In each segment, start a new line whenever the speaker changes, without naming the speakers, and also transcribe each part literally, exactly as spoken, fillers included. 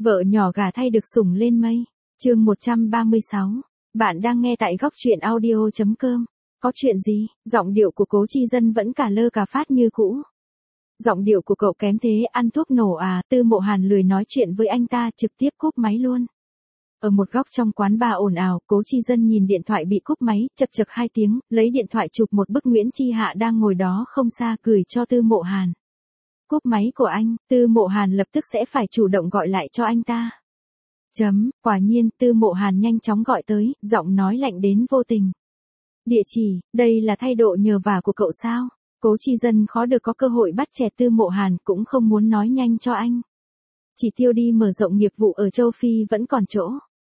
Vợ nhỏ gà thay được sủng lên mây. Chương một trăm ba mươi sáu. Bạn đang nghe tại góc truyện audio chấm com. Có chuyện gì? Giọng điệu của Cố Chi Dân vẫn cả lơ cả phát như cũ. Giọng điệu của cậu kém thế ăn thuốc nổ à? Tư Mộ Hàn lười nói chuyện với anh ta, trực tiếp cúp máy luôn. Ở một góc trong quán bar ồn ào, Cố Chi Dân nhìn điện thoại bị cúp máy, chật chật hai tiếng, lấy điện thoại chụp một bức Nguyễn Chi Hạ đang ngồi đó không xa, gửi cho Tư Mộ Hàn. Cúp máy của anh, Tư Mộ Hàn lập tức sẽ phải chủ động gọi lại cho anh ta. Chấm, quả nhiên, Tư Mộ Hàn nhanh chóng gọi tới, giọng nói lạnh đến vô tình. Địa chỉ, đây là thay độ nhờ vả của cậu sao? Cố Chi Dân khó được có cơ hội bắt chẹt Tư Mộ Hàn, cũng không muốn nói nhanh cho anh. Chỉ tiêu đi mở rộng nghiệp vụ ở châu Phi vẫn còn chỗ.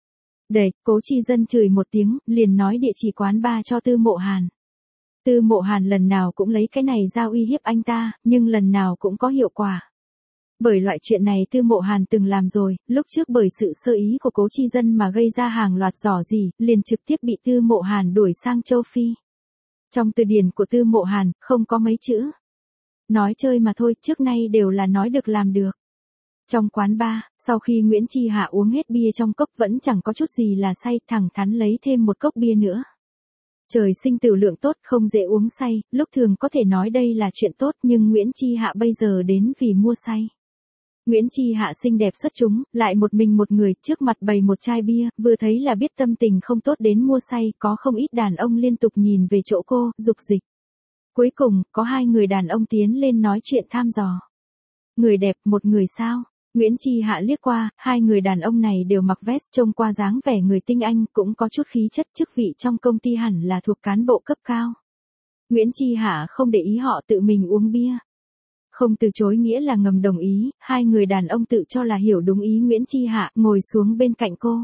Để, Cố Chi Dân chửi một tiếng, liền nói địa chỉ quán bar cho Tư Mộ Hàn. Tư Mộ Hàn lần nào cũng lấy cái này ra uy hiếp anh ta, nhưng lần nào cũng có hiệu quả. Bởi loại chuyện này Tư Mộ Hàn từng làm rồi, lúc trước bởi sự sơ ý của Cố Chi Dân mà gây ra hàng loạt rò rỉ, liền trực tiếp bị Tư Mộ Hàn đuổi sang châu Phi. Trong từ điển của Tư Mộ Hàn, không có mấy chữ. Nói chơi mà thôi, trước nay đều là nói được làm được. Trong quán bar, sau khi Nguyễn Chi Hạ uống hết bia trong cốc vẫn chẳng có chút gì là say, thẳng thắn lấy thêm một cốc bia nữa. Trời sinh tiểu lượng tốt, không dễ uống say, lúc thường có thể nói đây là chuyện tốt, nhưng Nguyễn Chi Hạ bây giờ đến vì mua say. Nguyễn Chi Hạ xinh đẹp xuất chúng, lại một mình một người, trước mặt bày một chai bia, vừa thấy là biết tâm tình không tốt đến mua say, có không ít đàn ông liên tục nhìn về chỗ cô, dục dịch. Cuối cùng, có hai người đàn ông tiến lên nói chuyện tham dò. Người đẹp, một người sao? Nguyễn Chi Hạ liếc qua, hai người đàn ông này đều mặc vest, trông qua dáng vẻ người tinh anh, cũng có chút khí chất, chức vị trong công ty hẳn là thuộc cán bộ cấp cao. Nguyễn Chi Hạ không để ý họ tự mình uống bia. Không từ chối nghĩa là ngầm đồng ý, hai người đàn ông tự cho là hiểu đúng ý Nguyễn Chi Hạ, ngồi xuống bên cạnh cô.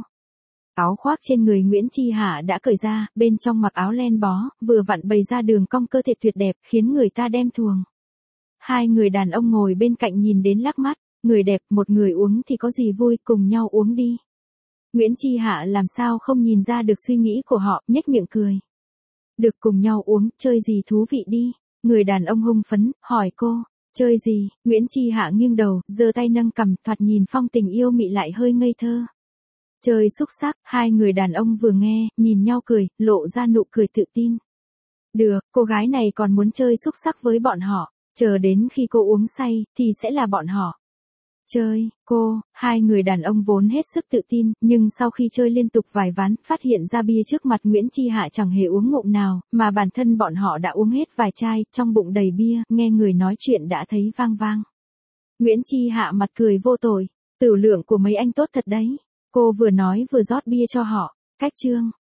Áo khoác trên người Nguyễn Chi Hạ đã cởi ra, bên trong mặc áo len bó, vừa vặn bày ra đường cong cơ thể tuyệt đẹp, khiến người ta đem thuồng. Hai người đàn ông ngồi bên cạnh nhìn đến lắc mắt. Người đẹp, một người uống thì có gì vui, cùng nhau uống đi. Nguyễn Chi Hạ làm sao không nhìn ra được suy nghĩ của họ, nhếch miệng cười. Được cùng nhau uống, chơi gì thú vị đi. Người đàn ông hưng phấn, hỏi cô, chơi gì? Nguyễn Chi Hạ nghiêng đầu, giơ tay nâng cằm, thoạt nhìn phong tình yêu mị lại hơi ngây thơ. Chơi xúc xắc, hai người đàn ông vừa nghe, nhìn nhau cười, lộ ra nụ cười tự tin. Được, cô gái này còn muốn chơi xúc xắc với bọn họ, chờ đến khi cô uống say, thì sẽ là bọn họ. Chơi, cô, hai người đàn ông vốn hết sức tự tin, nhưng sau khi chơi liên tục vài ván, phát hiện ra bia trước mặt Nguyễn Chi Hạ chẳng hề uống ngụm nào, mà bản thân bọn họ đã uống hết vài chai, trong bụng đầy bia, nghe người nói chuyện đã thấy vang vang. Nguyễn Chi Hạ mặt cười vô tội, tiểu lượng của mấy anh tốt thật đấy. Cô vừa nói vừa rót bia cho họ, cách chương.